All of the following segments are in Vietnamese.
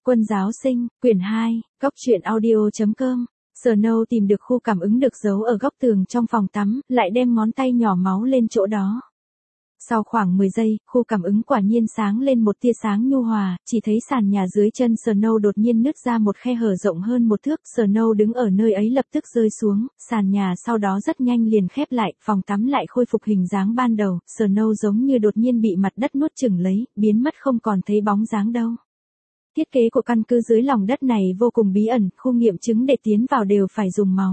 Quân giáo sinh, quyển 2, góc truyện audio.com. Snow tìm được khu cảm ứng được giấu ở góc tường trong phòng tắm, lại đem ngón tay nhỏ máu lên chỗ đó. Sau khoảng 10 giây, khu cảm ứng quả nhiên sáng lên một tia sáng nhu hòa, chỉ thấy sàn nhà dưới chân Snow đột nhiên nứt ra một khe hở rộng hơn một thước. Snow đứng ở nơi ấy lập tức rơi xuống, sàn nhà sau đó rất nhanh liền khép lại, phòng tắm lại khôi phục hình dáng ban đầu. Snow giống như đột nhiên bị mặt đất nuốt chửng lấy, biến mất không còn thấy bóng dáng đâu. Thiết kế của căn cứ dưới lòng đất này vô cùng bí ẩn, khu nghiệm chứng để tiến vào đều phải dùng máu.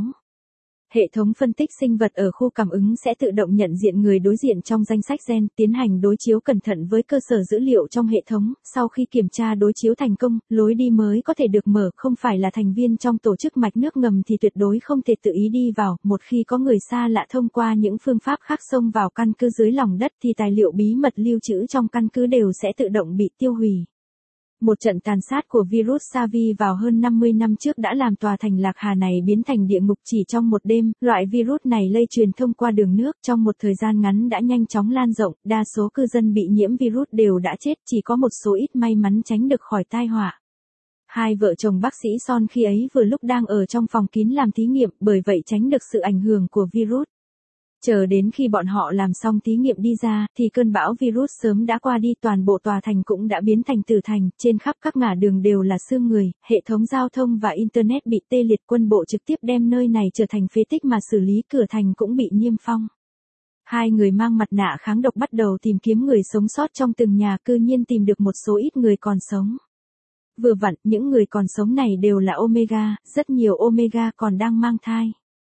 Hệ thống phân tích sinh vật ở khu cảm ứng sẽ tự động nhận diện người đối diện trong danh sách gen, tiến hành đối chiếu cẩn thận với cơ sở dữ liệu trong hệ thống. Sau khi kiểm tra đối chiếu thành công, lối đi mới có thể được mở. Không phải là thành viên trong tổ chức mạch nước ngầm thì tuyệt đối không thể tự ý đi vào. Một khi có người xa lạ thông qua những phương pháp khác xông vào căn cứ dưới lòng đất thì tài liệu bí mật lưu trữ trong căn cứ đều sẽ tự động bị tiêu hủy. Một trận tàn sát của virus SARS vào hơn 50 năm trước đã làm tòa thành Lạc Hà này biến thành địa ngục chỉ trong một đêm. Loại virus này lây truyền thông qua đường nước, trong một thời gian ngắn đã nhanh chóng lan rộng, đa số cư dân bị nhiễm virus đều đã chết, chỉ có một số ít may mắn tránh được khỏi tai họa. Hai vợ chồng bác sĩ Son khi ấy vừa lúc đang ở trong phòng kín làm thí nghiệm, bởi vậy tránh được sự ảnh hưởng của virus. Chờ đến khi bọn họ làm xong thí nghiệm đi ra, thì cơn bão virus sớm đã qua đi, toàn bộ tòa thành cũng đã biến thành tử thành, trên khắp các ngả đường đều là xương người, hệ thống giao thông và internet bị tê liệt, quân bộ trực tiếp đem nơi này trở thành phế tích mà xử lý, cửa thành cũng bị niêm phong. Hai người mang mặt nạ kháng độc bắt đầu tìm kiếm người sống sót trong từng nhà, cư nhiên tìm được một số ít người còn sống. Vừa vặn, những người còn sống này đều là Omega, rất nhiều Omega còn đang mang thai.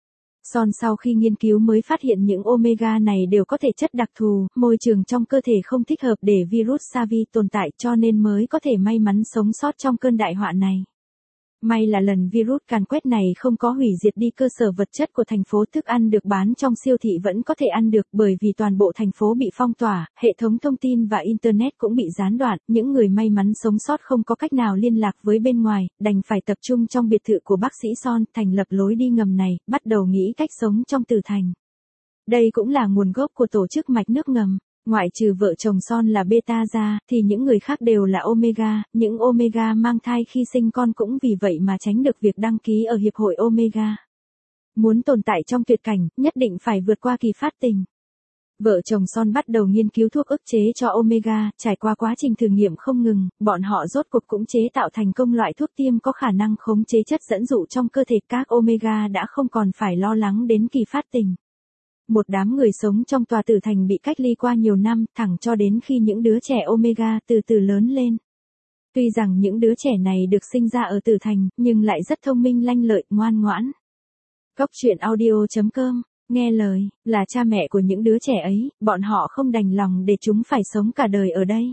Son sau khi nghiên cứu mới phát hiện những Omega này đều có thể chất đặc thù, môi trường trong cơ thể không thích hợp để virus SARS tồn tại, cho nên mới có thể may mắn sống sót trong cơn đại họa này. May là lần virus càn quét này không có hủy diệt đi cơ sở vật chất của thành phố, thức ăn được bán trong siêu thị vẫn có thể ăn được, bởi vì toàn bộ thành phố bị phong tỏa, hệ thống thông tin và internet cũng bị gián đoạn, những người may mắn sống sót không có cách nào liên lạc với bên ngoài, đành phải tập trung trong biệt thự của bác sĩ Son, thành lập lối đi ngầm này, bắt đầu nghĩ cách sống trong tử thành. Đây cũng là nguồn gốc của tổ chức mạch nước ngầm. Ngoại trừ vợ chồng Son là beta ra, thì những người khác đều là Omega, những Omega mang thai khi sinh con cũng vì vậy mà tránh được việc đăng ký ở Hiệp hội Omega. Muốn tồn tại trong tuyệt cảnh, nhất định phải vượt qua kỳ phát tình. Vợ chồng Son bắt đầu nghiên cứu thuốc ức chế cho Omega, trải qua quá trình thử nghiệm không ngừng, bọn họ rốt cuộc cũng chế tạo thành công loại thuốc tiêm có khả năng khống chế chất dẫn dụ trong cơ thể, các Omega đã không còn phải lo lắng đến kỳ phát tình. Một đám người sống trong tòa tử thành bị cách ly qua nhiều năm, thẳng cho đến khi những đứa trẻ Omega từ từ lớn lên. Tuy rằng những đứa trẻ này được sinh ra ở tử thành, nhưng lại rất thông minh lanh lợi, ngoan ngoãn. Góc truyện audio.com, nghe lời, là cha mẹ của những đứa trẻ ấy, bọn họ không đành lòng để chúng phải sống cả đời ở đây.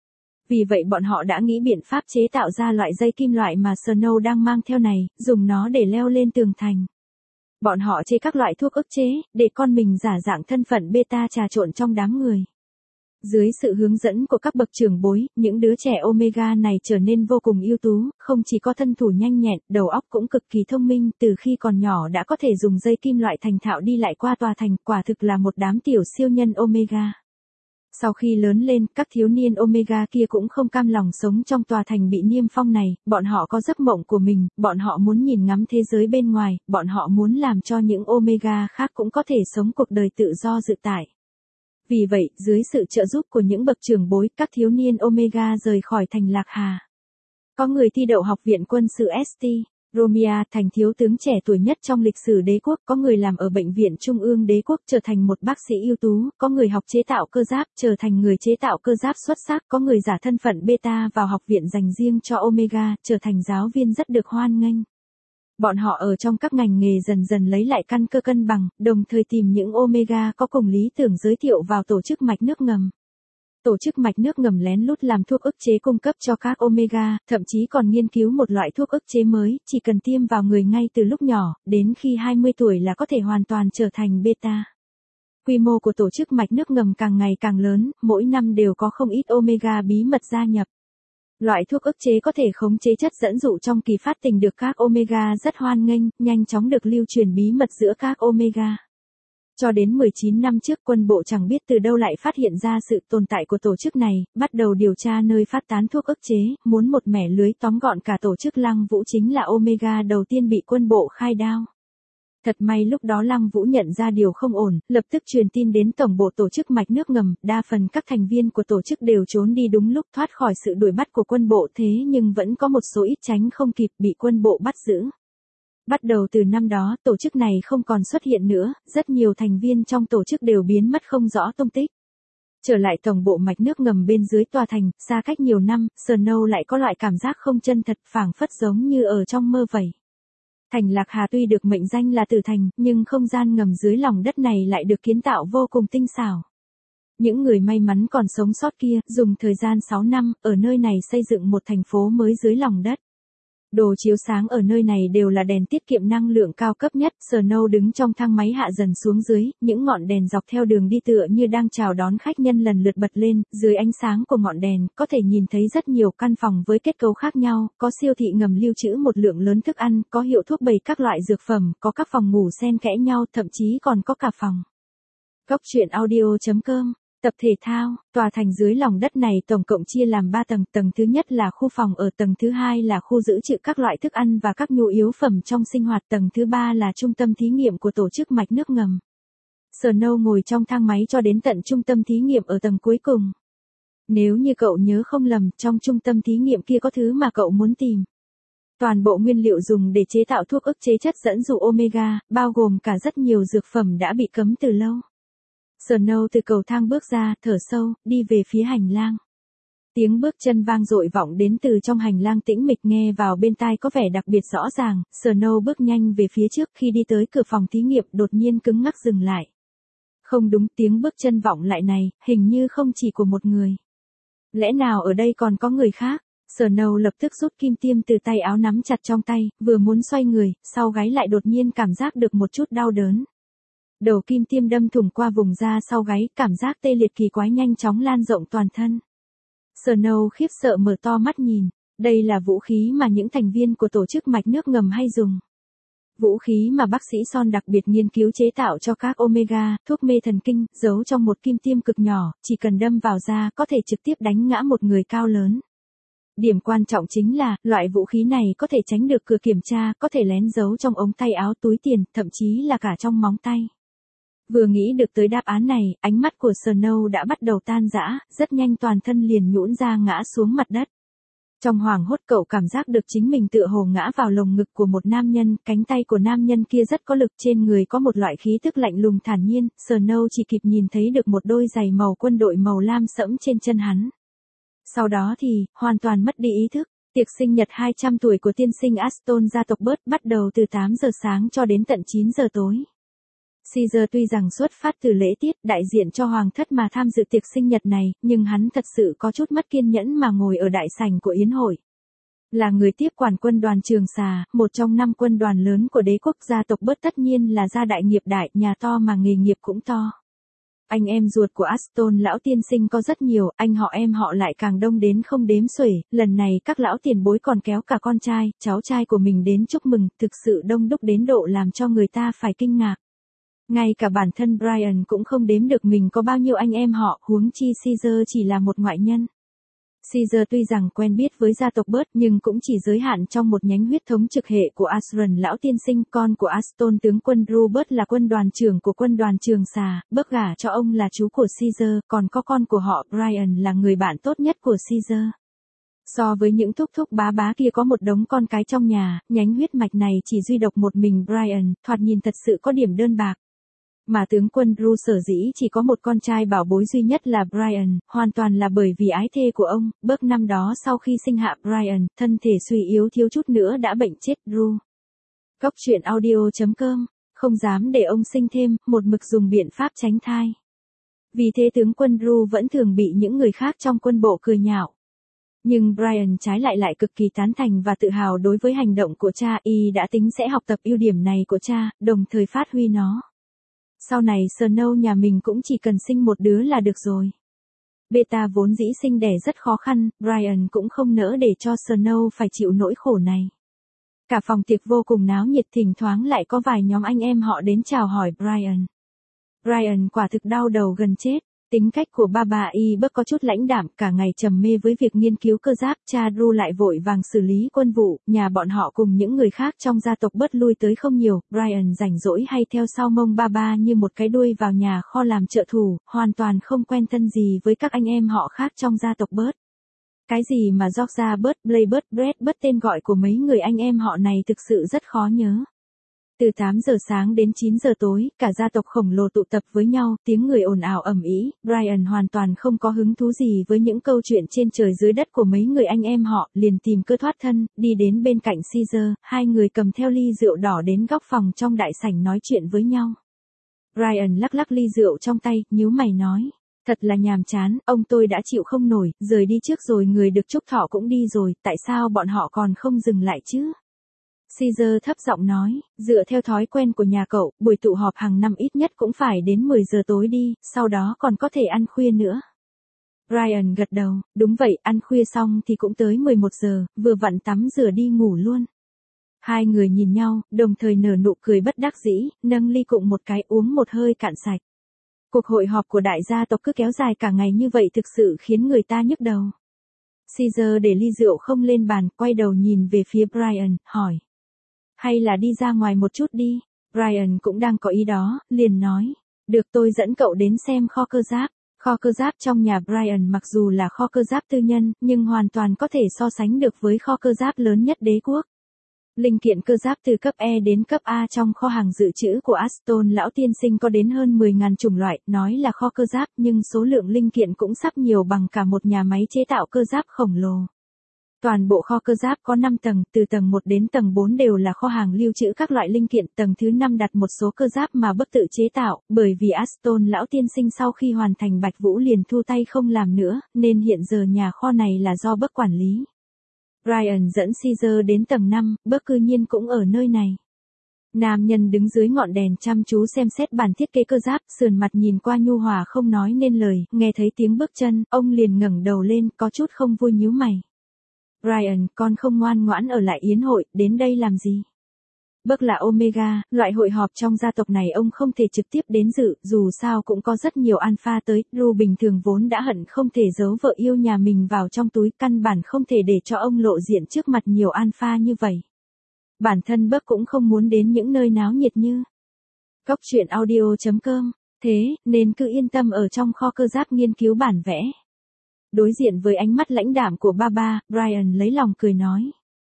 Vì vậy bọn họ đã nghĩ biện pháp chế tạo ra loại dây kim loại mà Snow đang mang theo này, dùng nó để leo lên tường thành. Bọn họ chế các loại thuốc ức chế, để con mình giả dạng thân phận beta trà trộn trong đám người. Dưới sự hướng dẫn của các bậc trưởng bối, những đứa trẻ Omega này trở nên vô cùng ưu tú, không chỉ có thân thủ nhanh nhẹn, đầu óc cũng cực kỳ thông minh, từ khi còn nhỏ đã có thể dùng dây kim loại thành thạo đi lại qua tòa thành, quả thực là một đám tiểu siêu nhân Omega. Sau khi lớn lên, các thiếu niên Omega kia cũng không cam lòng sống trong tòa thành bị niêm phong này, bọn họ có giấc mộng của mình, bọn họ muốn nhìn ngắm thế giới bên ngoài, bọn họ muốn làm cho những Omega khác cũng có thể sống cuộc đời tự do tự tại. Vì vậy, dưới sự trợ giúp của những bậc trưởng bối, các thiếu niên Omega rời khỏi thành Lạc Hà. Có người thi đậu học viện quân sự St. Romia, thành thiếu tướng trẻ tuổi nhất trong lịch sử đế quốc, có người làm ở bệnh viện trung ương đế quốc trở thành một bác sĩ ưu tú, có người học chế tạo cơ giáp trở thành người chế tạo cơ giáp xuất sắc, có người giả thân phận beta vào học viện dành riêng cho Omega, trở thành giáo viên rất được hoan nghênh. Bọn họ ở trong các ngành nghề dần dần lấy lại căn cơ cân bằng, đồng thời tìm những Omega có cùng lý tưởng giới thiệu vào tổ chức mạch nước ngầm. Tổ chức mạch nước ngầm lén lút làm thuốc ức chế cung cấp cho các Omega, thậm chí còn nghiên cứu một loại thuốc ức chế mới, chỉ cần tiêm vào người ngay từ lúc nhỏ, đến khi 20 tuổi là có thể hoàn toàn trở thành beta. Quy mô của tổ chức mạch nước ngầm càng ngày càng lớn, mỗi năm đều có không ít Omega bí mật gia nhập. Loại thuốc ức chế có thể khống chế chất dẫn dụ trong kỳ phát tình được các Omega rất hoan nghênh, nhanh chóng được lưu truyền bí mật giữa các Omega. Cho đến 19 năm trước quân bộ chẳng biết từ đâu lại phát hiện ra sự tồn tại của tổ chức này, bắt đầu điều tra nơi phát tán thuốc ức chế, muốn một mẻ lưới tóm gọn cả tổ chức Lăng Vũ chính là Omega đầu tiên bị quân bộ khai đao. Thật may lúc đó Lăng Vũ nhận ra điều không ổn, lập tức truyền tin đến tổng bộ tổ chức mạch nước ngầm, đa phần các thành viên của tổ chức đều trốn đi đúng lúc thoát khỏi sự đuổi bắt của quân bộ thế nhưng vẫn có một số ít tránh không kịp bị quân bộ bắt giữ. Bắt đầu từ năm đó, tổ chức này không còn xuất hiện nữa, rất nhiều thành viên trong tổ chức đều biến mất không rõ tung tích. Trở lại tổng bộ mạch nước ngầm bên dưới tòa thành, xa cách nhiều năm, Snow lại có loại cảm giác không chân thật, phảng phất giống như ở trong mơ vậy. Thành Lạc Hà tuy được mệnh danh là tử thành, nhưng không gian ngầm dưới lòng đất này lại được kiến tạo vô cùng tinh xảo. Những người may mắn còn sống sót kia, dùng thời gian 6 năm, ở nơi này xây dựng một thành phố mới dưới lòng đất. Đồ chiếu sáng ở nơi này đều là đèn tiết kiệm năng lượng cao cấp nhất. Snow đứng trong thang máy hạ dần xuống dưới, những ngọn đèn dọc theo đường đi tựa như đang chào đón khách nhân lần lượt bật lên, dưới ánh sáng của ngọn đèn, có thể nhìn thấy rất nhiều căn phòng với kết cấu khác nhau, có siêu thị ngầm lưu trữ một lượng lớn thức ăn, có hiệu thuốc bày các loại dược phẩm, có các phòng ngủ xen kẽ nhau, thậm chí còn có cả phòng. Góc truyện audio.com. Tập thể thao, tòa thành dưới lòng đất này tổng cộng chia làm 3 tầng, tầng thứ nhất là khu phòng ở, tầng thứ hai là khu giữ trữ các loại thức ăn và các nhu yếu phẩm trong sinh hoạt, tầng thứ ba là trung tâm thí nghiệm của tổ chức mạch nước ngầm. Snow ngồi trong thang máy cho đến tận trung tâm thí nghiệm ở tầng cuối cùng. Nếu như cậu nhớ không lầm, trong trung tâm thí nghiệm kia có thứ mà cậu muốn tìm. Toàn bộ nguyên liệu dùng để chế tạo thuốc ức chế chất dẫn dụ Omega, bao gồm cả rất nhiều dược phẩm đã bị cấm từ lâu. Snow từ cầu thang bước ra, thở sâu, đi về phía hành lang. Tiếng bước chân vang dội vọng đến từ trong hành lang tĩnh mịch nghe vào bên tai có vẻ đặc biệt rõ ràng. Snow bước nhanh về phía trước, khi đi tới cửa phòng thí nghiệm đột nhiên cứng ngắc dừng lại. Không đúng, tiếng bước chân vọng lại này, hình như không chỉ của một người. Lẽ nào ở đây còn có người khác? Snow lập tức rút kim tiêm từ tay áo nắm chặt trong tay, vừa muốn xoay người, sau gáy lại đột nhiên cảm giác được một chút đau đớn. Đầu kim tiêm đâm thủng qua vùng da sau gáy, cảm giác tê liệt kỳ quái nhanh chóng lan rộng toàn thân. Snow khiếp sợ mở to mắt nhìn, đây là vũ khí mà những thành viên của tổ chức mạch nước ngầm hay dùng. Vũ khí mà bác sĩ Son đặc biệt nghiên cứu chế tạo cho các Omega, thuốc mê thần kinh, giấu trong một kim tiêm cực nhỏ, chỉ cần đâm vào da có thể trực tiếp đánh ngã một người cao lớn. Điểm quan trọng chính là, loại vũ khí này có thể tránh được cửa kiểm tra, có thể lén giấu trong ống tay áo, túi tiền, thậm chí là cả trong móng tay. Vừa nghĩ được tới đáp án này, ánh mắt của Snow đã bắt đầu tan rã, rất nhanh toàn thân liền nhũn ra ngã xuống mặt đất. Trong hoảng hốt cậu cảm giác được chính mình tựa hồ ngã vào lồng ngực của một nam nhân, cánh tay của nam nhân kia rất có lực, trên người có một loại khí tức lạnh lùng thản nhiên, Snow chỉ kịp nhìn thấy được một đôi giày màu quân đội màu lam sẫm trên chân hắn. Sau đó thì, hoàn toàn mất đi ý thức. Tiệc sinh nhật 200 tuổi của tiên sinh Aston gia tộc Burt bắt đầu từ 8 giờ sáng cho đến tận 9 giờ tối. Caesar tuy rằng xuất phát từ lễ tiết đại diện cho hoàng thất mà tham dự tiệc sinh nhật này, nhưng hắn thật sự có chút mất kiên nhẫn mà ngồi ở đại sảnh của yến hội. Là người tiếp quản quân đoàn Trường Xà, một trong 5 quân đoàn lớn của đế quốc, gia tộc Burt tất nhiên là gia đại nghiệp đại, nhà to mà nghề nghiệp cũng to. Anh em ruột của Aston lão tiên sinh có rất nhiều, anh họ em họ lại càng đông đến không đếm xuể, lần này các lão tiền bối còn kéo cả con trai, cháu trai của mình đến chúc mừng, thực sự đông đúc đến độ làm cho người ta phải kinh ngạc. Ngay cả bản thân Brian cũng không đếm được mình có bao nhiêu anh em họ, huống chi Caesar chỉ là một ngoại nhân. Caesar tuy rằng quen biết với gia tộc Burt nhưng cũng chỉ giới hạn trong một nhánh huyết thống trực hệ của Asron lão tiên sinh, con của Aston tướng quân Robert là quân đoàn trưởng của quân đoàn Trường Xà, Burt gả cho ông là chú của Caesar, còn có con của họ Brian là người bạn tốt nhất của Caesar. So với những thúc thúc bá bá kia có một đống con cái trong nhà, nhánh huyết mạch này chỉ duy độc một mình Brian, thoạt nhìn thật sự có điểm đơn bạc. Mà tướng quân Ru sở dĩ chỉ có một con trai bảo bối duy nhất là Brian, hoàn toàn là bởi vì ái thê của ông. Bước năm đó sau khi sinh hạ Brian, thân thể suy yếu thiếu chút nữa đã bệnh chết Ru. Góc truyện audio.com, không dám để ông sinh thêm, một mực dùng biện pháp tránh thai. Vì thế tướng quân Ru vẫn thường bị những người khác trong quân bộ cười nhạo. Nhưng Brian trái lại cực kỳ tán thành và tự hào đối với hành động của cha, y đã tính sẽ học tập ưu điểm này của cha, đồng thời phát huy nó. Sau này Snow nhà mình cũng chỉ cần sinh một đứa là được rồi. Beta vốn dĩ sinh đẻ rất khó khăn, Brian cũng không nỡ để cho Snow phải chịu nỗi khổ này. Cả phòng tiệc vô cùng náo nhiệt, thỉnh thoảng lại có vài nhóm anh em họ đến chào hỏi Brian. Brian quả thực đau đầu gần chết. Tính cách của Baba y bớt có chút lãnh đạm, cả ngày trầm mê với việc nghiên cứu cơ giáp, cha Drew lại vội vàng xử lý quân vụ, nhà bọn họ cùng những người khác trong gia tộc bớt lui tới không nhiều, Brian rảnh rỗi hay theo sau mông Baba như một cái đuôi vào nhà kho làm trợ thủ, hoàn toàn không quen thân gì với các anh em họ khác trong gia tộc bớt. Cái gì mà Georgia bớt, Blake bớt, Brett bớt, tên gọi của mấy người anh em họ này thực sự rất khó nhớ. Từ 8 giờ sáng đến 9 giờ tối, cả gia tộc khổng lồ tụ tập với nhau, tiếng người ồn ào ầm ĩ. Brian hoàn toàn không có hứng thú gì với những câu chuyện trên trời dưới đất của mấy người anh em họ, liền tìm cơ thoát thân, đi đến bên cạnh Caesar, hai người cầm theo ly rượu đỏ đến góc phòng trong đại sảnh nói chuyện với nhau. Brian lắc lắc ly rượu trong tay, nhíu mày nói. Thật là nhàm chán, ông tôi đã chịu không nổi, rời đi trước rồi, người được chúc thọ cũng đi rồi, tại sao bọn họ còn không dừng lại chứ? Caesar thấp giọng nói, dựa theo thói quen của nhà cậu, buổi tụ họp hàng năm ít nhất cũng phải đến 10 giờ tối đi, sau đó còn có thể ăn khuya nữa. Brian gật đầu, đúng vậy, ăn khuya xong thì cũng tới 11 giờ, vừa vặn tắm rửa đi ngủ luôn. Hai người nhìn nhau, đồng thời nở nụ cười bất đắc dĩ, nâng ly cụng một cái uống một hơi cạn sạch. Cuộc hội họp của đại gia tộc cứ kéo dài cả ngày như vậy thực sự khiến người ta nhức đầu. Caesar để ly rượu không lên bàn, quay đầu nhìn về phía Brian, hỏi. Hay là đi ra ngoài một chút đi? Brian cũng đang có ý đó, liền nói. Được, tôi dẫn cậu đến xem kho cơ giáp. Kho cơ giáp trong nhà Brian mặc dù là kho cơ giáp tư nhân, nhưng hoàn toàn có thể so sánh được với kho cơ giáp lớn nhất đế quốc. Linh kiện cơ giáp từ cấp E đến cấp A trong kho hàng dự trữ của Aston lão tiên sinh có đến hơn 10.000 chủng loại, nói là kho cơ giáp nhưng số lượng linh kiện cũng sắp nhiều bằng cả một nhà máy chế tạo cơ giáp khổng lồ. Toàn bộ kho cơ giáp có 5 tầng, từ tầng 1 đến tầng 4 đều là kho hàng lưu trữ các loại linh kiện, tầng thứ 5 đặt một số cơ giáp mà Buck tự chế tạo, bởi vì Aston lão tiên sinh sau khi hoàn thành Bạch Vũ liền thu tay không làm nữa, nên hiện giờ nhà kho này là do Buck quản lý. Brian dẫn Caesar đến tầng 5, Buck cư nhiên cũng ở nơi này. Nam nhân đứng dưới ngọn đèn chăm chú xem xét bản thiết kế cơ giáp, sườn mặt nhìn qua nhu hòa không nói nên lời, nghe thấy tiếng bước chân, ông liền ngẩng đầu lên, có chút không vui nhíu mày. Brian, con không ngoan ngoãn ở lại yến hội, đến đây làm gì? Buck là Omega, loại hội họp trong gia tộc này ông không thể trực tiếp đến dự, dù sao cũng có rất nhiều alpha tới, Drew bình thường vốn đã hận không thể giấu vợ yêu nhà mình vào trong túi, căn bản không thể để cho ông lộ diện trước mặt nhiều alpha như vậy. Bản thân Buck cũng không muốn đến những nơi náo nhiệt như Cóc truyện audio.com, thế nên cứ yên tâm ở trong kho cơ giáp nghiên cứu bản vẽ. Đối diện với ánh mắt lãnh đạm của Baba, Brian lấy lòng cười nói.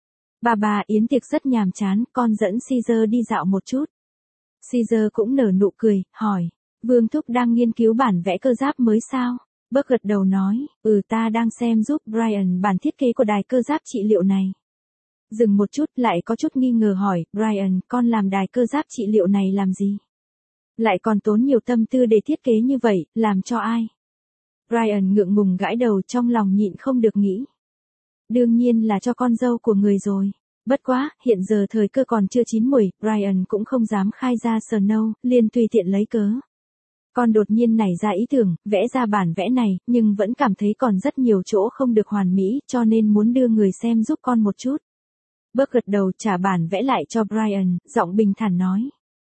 Baba, yến tiệc rất nhàm chán, con dẫn Caesar đi dạo một chút. Caesar cũng nở nụ cười, hỏi. Vương thúc đang nghiên cứu bản vẽ cơ giáp mới sao? Buck gật đầu nói, ta đang xem giúp Brian bản thiết kế của đài cơ giáp trị liệu này. Dừng một chút lại có chút nghi ngờ hỏi, Brian, con làm đài cơ giáp trị liệu này làm gì? Lại còn tốn nhiều tâm tư để thiết kế như vậy, làm cho ai? Brian ngượng ngùng gãi đầu, trong lòng nhịn không được nghĩ. Đương nhiên là cho con dâu của người rồi. Bất quá, hiện giờ thời cơ còn chưa chín muồi, Brian cũng không dám khai ra Snow, liền tùy tiện lấy cớ. Con đột nhiên nảy ra ý tưởng, vẽ ra bản vẽ này, nhưng vẫn cảm thấy còn rất nhiều chỗ không được hoàn mỹ, cho nên muốn đưa người xem giúp con một chút. Buck gật đầu trả bản vẽ lại cho Brian, giọng bình thản nói.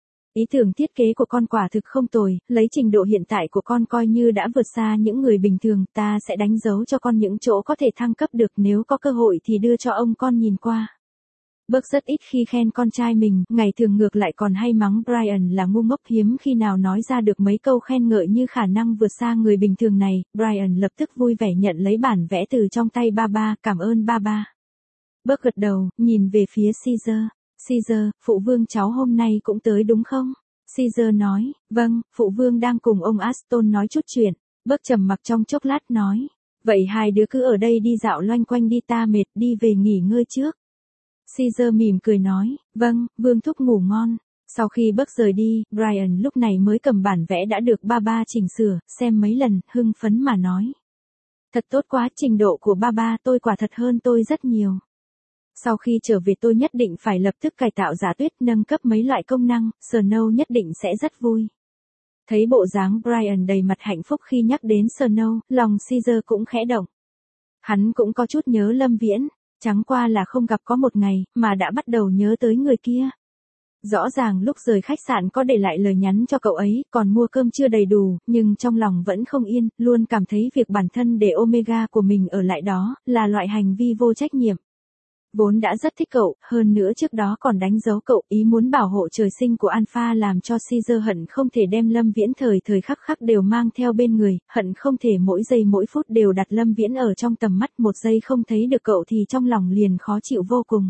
Ý tưởng thiết kế của con quả thực không tồi, lấy trình độ hiện tại của con coi như đã vượt xa những người bình thường, ta sẽ đánh dấu cho con những chỗ có thể thăng cấp được, nếu có cơ hội thì đưa cho ông con nhìn qua. Buck rất ít khi khen con trai mình, ngày thường ngược lại còn hay mắng Brian là ngu ngốc, hiếm khi nào nói ra được mấy câu khen ngợi như khả năng vượt xa người bình thường này. Brian lập tức vui vẻ nhận lấy bản vẽ từ trong tay Baba, cảm ơn Baba. Buck gật đầu, nhìn về phía Caesar. Caesar, phụ vương cháu hôm nay cũng tới đúng không? Caesar nói, vâng, phụ vương đang cùng ông Aston nói chút chuyện. Buck trầm mặc trong chốc lát nói, vậy hai đứa cứ ở đây đi dạo loanh quanh đi, ta mệt, đi về nghỉ ngơi trước. Caesar mỉm cười nói, vâng, vương thúc ngủ ngon. Sau khi Buck rời đi, Brian lúc này mới cầm bản vẽ đã được Baba chỉnh sửa, xem mấy lần, hưng phấn mà nói. Thật tốt quá, trình độ của Baba tôi quả thật hơn tôi rất nhiều. Sau khi trở về tôi nhất định phải lập tức cải tạo Giả Tuyết, nâng cấp mấy loại công năng, Snow nhất định sẽ rất vui. Thấy bộ dáng Brian đầy mặt hạnh phúc khi nhắc đến Snow, lòng Caesar cũng khẽ động. Hắn cũng có chút nhớ Lâm Viễn, chẳng qua là không gặp có một ngày, mà đã bắt đầu nhớ tới người kia. Rõ ràng lúc rời khách sạn có để lại lời nhắn cho cậu ấy, còn mua cơm chưa đầy đủ, nhưng trong lòng vẫn không yên, luôn cảm thấy việc bản thân để Omega của mình ở lại đó, là loại hành vi vô trách nhiệm. Vốn đã rất thích cậu, hơn nữa trước đó còn đánh dấu cậu, ý muốn bảo hộ trời sinh của Alpha làm cho Caesar hận không thể đem Lâm Viễn thời thời khắc khắc đều mang theo bên người, hận không thể mỗi giây mỗi phút đều đặt Lâm Viễn ở trong tầm mắt, một giây không thấy được cậu thì trong lòng liền khó chịu vô cùng.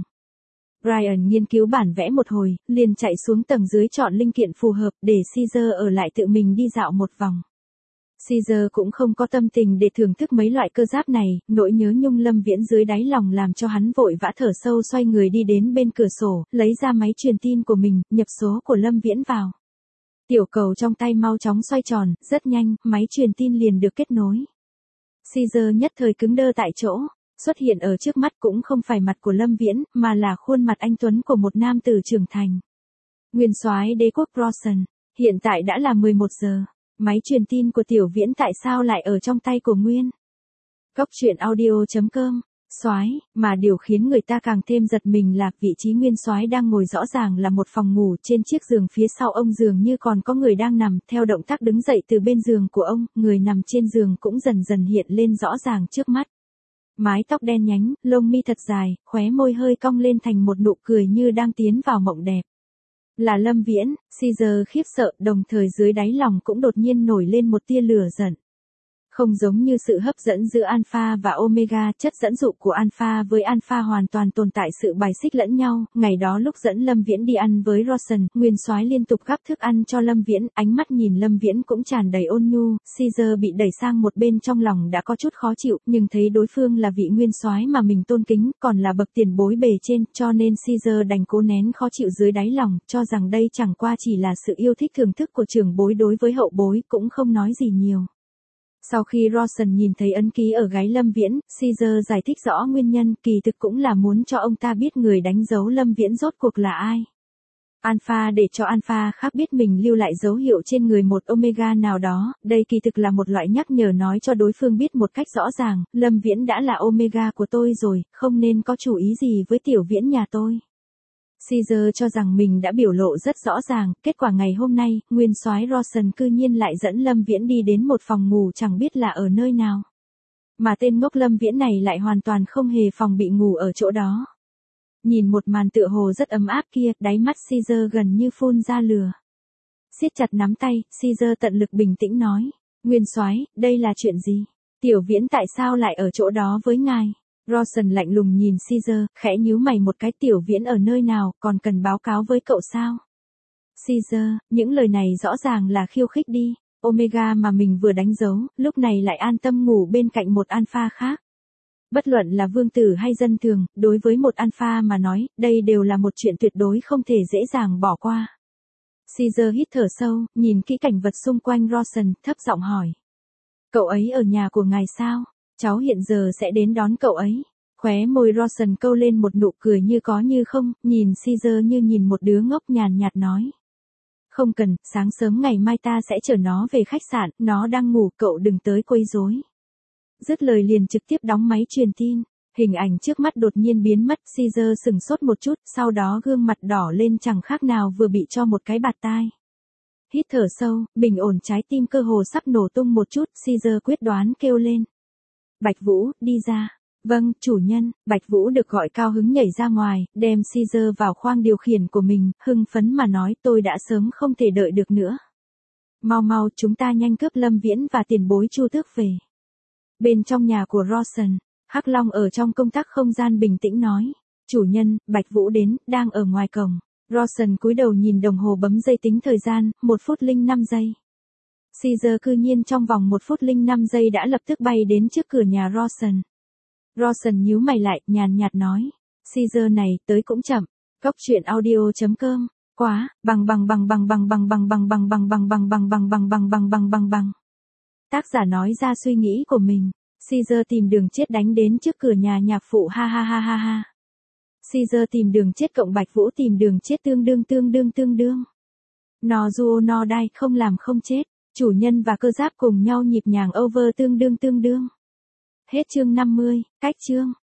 Brian nghiên cứu bản vẽ một hồi, liền chạy xuống tầng dưới chọn linh kiện phù hợp để Caesar ở lại tự mình đi dạo một vòng. Caesar cũng không có tâm tình để thưởng thức mấy loại cơ giáp này, nỗi nhớ nhung Lâm Viễn dưới đáy lòng làm cho hắn vội vã thở sâu xoay người đi đến bên cửa sổ, lấy ra máy truyền tin của mình, nhập số của Lâm Viễn vào. Tiểu cầu trong tay mau chóng xoay tròn, rất nhanh, máy truyền tin liền được kết nối. Caesar nhất thời cứng đơ tại chỗ, xuất hiện ở trước mắt cũng không phải mặt của Lâm Viễn, mà là khuôn mặt anh tuấn của một nam tử trưởng thành. Nguyên soái đế quốc Rawson, hiện tại đã là 11 giờ. Máy truyền tin của Tiểu Viễn tại sao lại ở trong tay của Nguyên? Góc truyện audio.com, soái, mà điều khiến người ta càng thêm giật mình là vị trí Nguyên soái đang ngồi rõ ràng là một phòng ngủ, trên chiếc giường phía sau ông dường như còn có người đang nằm, theo động tác đứng dậy từ bên giường của ông, người nằm trên giường cũng dần dần hiện lên rõ ràng trước mắt. Mái tóc đen nhánh, lông mi thật dài, khóe môi hơi cong lên thành một nụ cười như đang tiến vào mộng đẹp. Là Lâm Viễn, Caesar khiếp sợ, đồng thời dưới đáy lòng cũng đột nhiên nổi lên một tia lửa giận. Không giống như sự hấp dẫn giữa Alpha và Omega, chất dẫn dụ của Alpha với Alpha hoàn toàn tồn tại sự bài xích lẫn nhau. Ngày đó lúc dẫn Lâm Viễn đi ăn với Rawson, Nguyên soái liên tục gắp thức ăn cho Lâm Viễn, ánh mắt nhìn Lâm Viễn cũng tràn đầy ôn nhu. Caesar bị đẩy sang một bên, trong lòng đã có chút khó chịu, nhưng thấy đối phương là vị Nguyên soái mà mình tôn kính, còn là bậc tiền bối bề trên, cho nên Caesar đành cố nén khó chịu dưới đáy lòng, cho rằng đây chẳng qua chỉ là sự yêu thích thưởng thức của trưởng bối đối với hậu bối, cũng không nói gì nhiều. Sau khi Rawson nhìn thấy ấn ký ở gáy Lâm Viễn, Caesar giải thích rõ nguyên nhân, kỳ thực cũng là muốn cho ông ta biết người đánh dấu Lâm Viễn rốt cuộc là ai. Alpha để cho Alpha khác biết mình lưu lại dấu hiệu trên người một Omega nào đó, đây kỳ thực là một loại nhắc nhở nói cho đối phương biết một cách rõ ràng, Lâm Viễn đã là Omega của tôi rồi, không nên có chủ ý gì với Tiểu Viễn nhà tôi. Caesar cho rằng mình đã biểu lộ rất rõ ràng, kết quả ngày hôm nay, Nguyên soái Rawson cư nhiên lại dẫn Lâm Viễn đi đến một phòng ngủ chẳng biết là ở nơi nào. Mà tên ngốc Lâm Viễn này lại hoàn toàn không hề phòng bị ngủ ở chỗ đó. Nhìn một màn tựa hồ rất ấm áp kia, đáy mắt Caesar gần như phun ra lửa. Siết chặt nắm tay, Caesar tận lực bình tĩnh nói, Nguyên soái, đây là chuyện gì? Tiểu Viễn tại sao lại ở chỗ đó với ngài? Rawson lạnh lùng nhìn Caesar, khẽ nhíu mày một cái, Tiểu Viễn ở nơi nào, còn cần báo cáo với cậu sao? Caesar, những lời này rõ ràng là khiêu khích đi, Omega mà mình vừa đánh dấu, lúc này lại an tâm ngủ bên cạnh một Alpha khác. Bất luận là vương tử hay dân thường, đối với một Alpha mà nói, đây đều là một chuyện tuyệt đối không thể dễ dàng bỏ qua. Caesar hít thở sâu, nhìn kỹ cảnh vật xung quanh Rawson, thấp giọng hỏi. Cậu ấy ở nhà của ngài sao? Cháu hiện giờ sẽ đến đón cậu ấy. Khóe môi Rawson câu lên một nụ cười như có như không, nhìn Caesar như nhìn một đứa ngốc, nhàn nhạt nói. Không cần, sáng sớm ngày mai ta sẽ chở nó về khách sạn, nó đang ngủ, cậu đừng tới quấy rối. Dứt lời liền trực tiếp đóng máy truyền tin. Hình ảnh trước mắt đột nhiên biến mất, Caesar sửng sốt một chút, sau đó gương mặt đỏ lên chẳng khác nào vừa bị cho một cái bạt tai. Hít thở sâu, bình ổn trái tim cơ hồ sắp nổ tung một chút, Caesar quyết đoán kêu lên. Bạch Vũ, đi ra. Vâng, chủ nhân. Bạch Vũ được gọi cao hứng nhảy ra ngoài, đem Caesar vào khoang điều khiển của mình, hưng phấn mà nói, tôi đã sớm không thể đợi được nữa. Mau mau, chúng ta nhanh cướp Lâm Viễn và tiền bối Chu Tước về. Bên trong nhà của Rawson, Hắc Long ở trong công tác không gian bình tĩnh nói. Chủ nhân, Bạch Vũ đến, đang ở ngoài cổng. Rawson cúi đầu nhìn đồng hồ bấm giây tính thời gian, 1 phút 05 giây. Caesar cư nhiên trong vòng 1 phút 05 giây đã lập tức bay đến trước cửa nhà Rawson. Rawson nhíu mày lại, nhàn nhạt nói. Caesar này, tới cũng chậm. Góc truyện audio.com. Quá, bằng. Tác giả nói ra suy nghĩ của mình. Caesar tìm đường chết đánh đến trước cửa nhà nhạc phụ, ha ha ha ha ha. Caesar tìm đường chết cộng Bạch Vũ tìm đường chết tương đương. No duo no die, không làm không chết. Chủ nhân và cơ giáp cùng nhau nhịp nhàng over tương đương. Hết chương 50, cách chương.